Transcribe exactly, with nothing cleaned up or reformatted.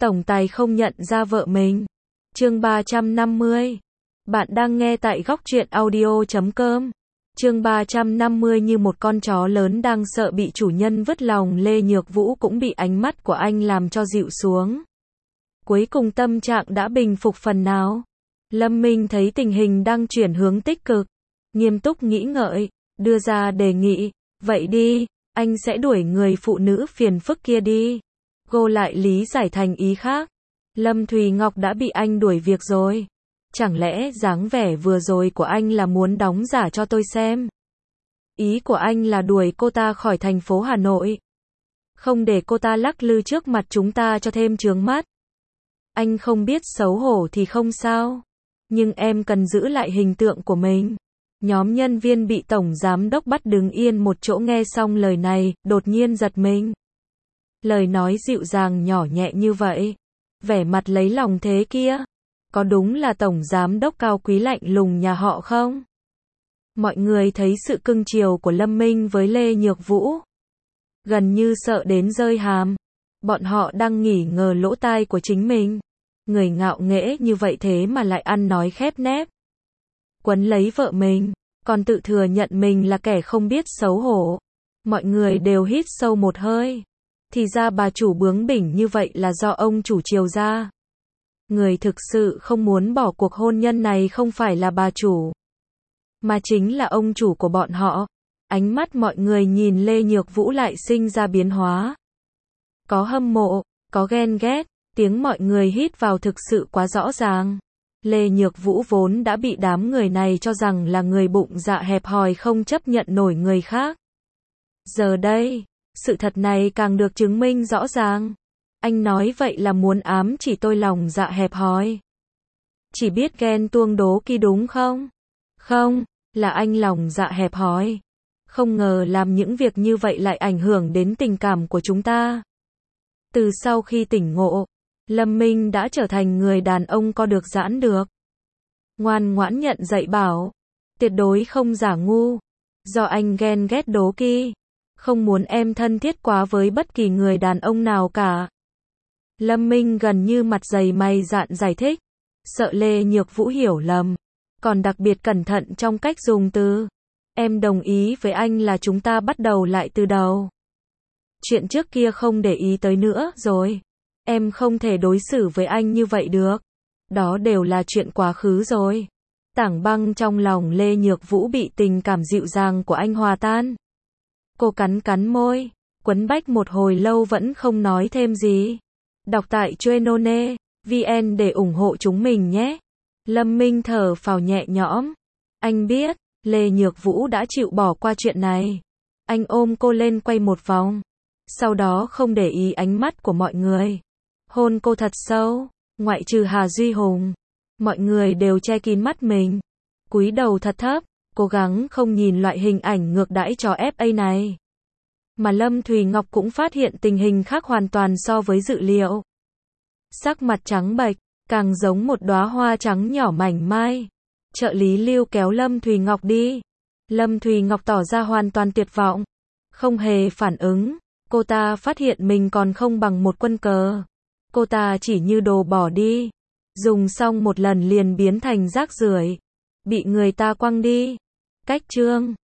tổng tài không nhận ra vợ mình. Chương ba trăm năm mươi. Bạn đang nghe tại góc truyện audio chấm com. Chương ba trăm năm mươi. Như một con chó lớn đang sợ bị chủ nhân vứt lòng, Lê Nhược Vũ cũng bị ánh mắt của anh làm cho dịu xuống. Cuối cùng tâm trạng đã bình phục phần nào. Lâm Minh thấy tình hình đang chuyển hướng tích cực, nghiêm túc nghĩ ngợi, đưa ra đề nghị, vậy đi, anh sẽ đuổi người phụ nữ phiền phức kia đi. Cô lại lý giải thành ý khác. Lâm Thùy Ngọc đã bị anh đuổi việc rồi. Chẳng lẽ dáng vẻ vừa rồi của anh là muốn đóng giả cho tôi xem? Ý của anh là đuổi cô ta khỏi thành phố Hà Nội, không để cô ta lắc lư trước mặt chúng ta cho thêm chướng mắt. Anh không biết xấu hổ thì không sao, nhưng em cần giữ lại hình tượng của mình. Nhóm nhân viên bị tổng giám đốc bắt đứng yên một chỗ nghe xong lời này, đột nhiên giật mình. Lời nói dịu dàng nhỏ nhẹ như vậy, vẻ mặt lấy lòng thế kia, có đúng là tổng giám đốc cao quý lạnh lùng nhà họ không? Mọi người thấy sự cưng chiều của Lâm Minh với Lê Nhược Vũ, gần như sợ đến rơi hàm. Bọn họ đang nghỉ ngờ lỗ tai của chính mình. Người ngạo nghễ như vậy thế mà lại ăn nói khép nép, quấn lấy vợ mình, còn tự thừa nhận mình là kẻ không biết xấu hổ. Mọi người đều hít sâu một hơi. Thì ra bà chủ bướng bỉnh như vậy là do ông chủ chiều ra. Người thực sự không muốn bỏ cuộc hôn nhân này không phải là bà chủ, mà chính là ông chủ của bọn họ. Ánh mắt mọi người nhìn Lê Nhược Vũ lại sinh ra biến hóa. Có hâm mộ, có ghen ghét, tiếng mọi người hít vào thực sự quá rõ ràng. Lê Nhược Vũ vốn đã bị đám người này cho rằng là người bụng dạ hẹp hòi không chấp nhận nổi người khác. Giờ đây, sự thật này càng được chứng minh rõ ràng. Anh nói vậy là muốn ám chỉ tôi lòng dạ hẹp hòi, chỉ biết ghen tuông đố kỵ đúng không? Không, là anh lòng dạ hẹp hòi. Không ngờ làm những việc như vậy lại ảnh hưởng đến tình cảm của chúng ta. Từ sau khi tỉnh ngộ, Lâm Minh đã trở thành người đàn ông co được giãn được. Ngoan ngoãn nhận dạy bảo, tuyệt đối không giả ngu. Do anh ghen ghét đố kỵ, không muốn em thân thiết quá với bất kỳ người đàn ông nào cả. Lâm Minh gần như mặt dày mày dạn giải thích, sợ Lê Nhược Vũ hiểu lầm, còn đặc biệt cẩn thận trong cách dùng từ. Em đồng ý với anh là chúng ta bắt đầu lại từ đầu. Chuyện trước kia không để ý tới nữa rồi. Em không thể đối xử với anh như vậy được. Đó đều là chuyện quá khứ rồi. Tảng băng trong lòng Lê Nhược Vũ bị tình cảm dịu dàng của anh hòa tan. Cô cắn cắn môi, quấn bách một hồi lâu vẫn không nói thêm gì. Đọc tại Chuenone chấm vn để ủng hộ chúng mình nhé. Lâm Minh thở phào nhẹ nhõm. Anh biết, Lê Nhược Vũ đã chịu bỏ qua chuyện này. Anh ôm cô lên quay một vòng, sau đó không để ý ánh mắt của mọi người, hôn cô thật sâu. Ngoại trừ Hà Duy Hùng, mọi người đều che kín mắt mình, cúi đầu thật thấp, cố gắng không nhìn loại hình ảnh ngược đãi trò ép a này. Mà Lâm Thùy Ngọc cũng phát hiện tình hình khác hoàn toàn so với dự liệu. Sắc mặt trắng bệch, càng giống một đóa hoa trắng nhỏ mảnh mai. Trợ lý Lưu kéo Lâm Thùy Ngọc đi. Lâm Thùy Ngọc tỏ ra hoàn toàn tuyệt vọng, không hề phản ứng. Cô ta phát hiện mình còn không bằng một quân cờ. Cô ta chỉ như đồ bỏ đi, dùng xong một lần liền biến thành rác rưởi, bị người ta quăng đi. Cách chương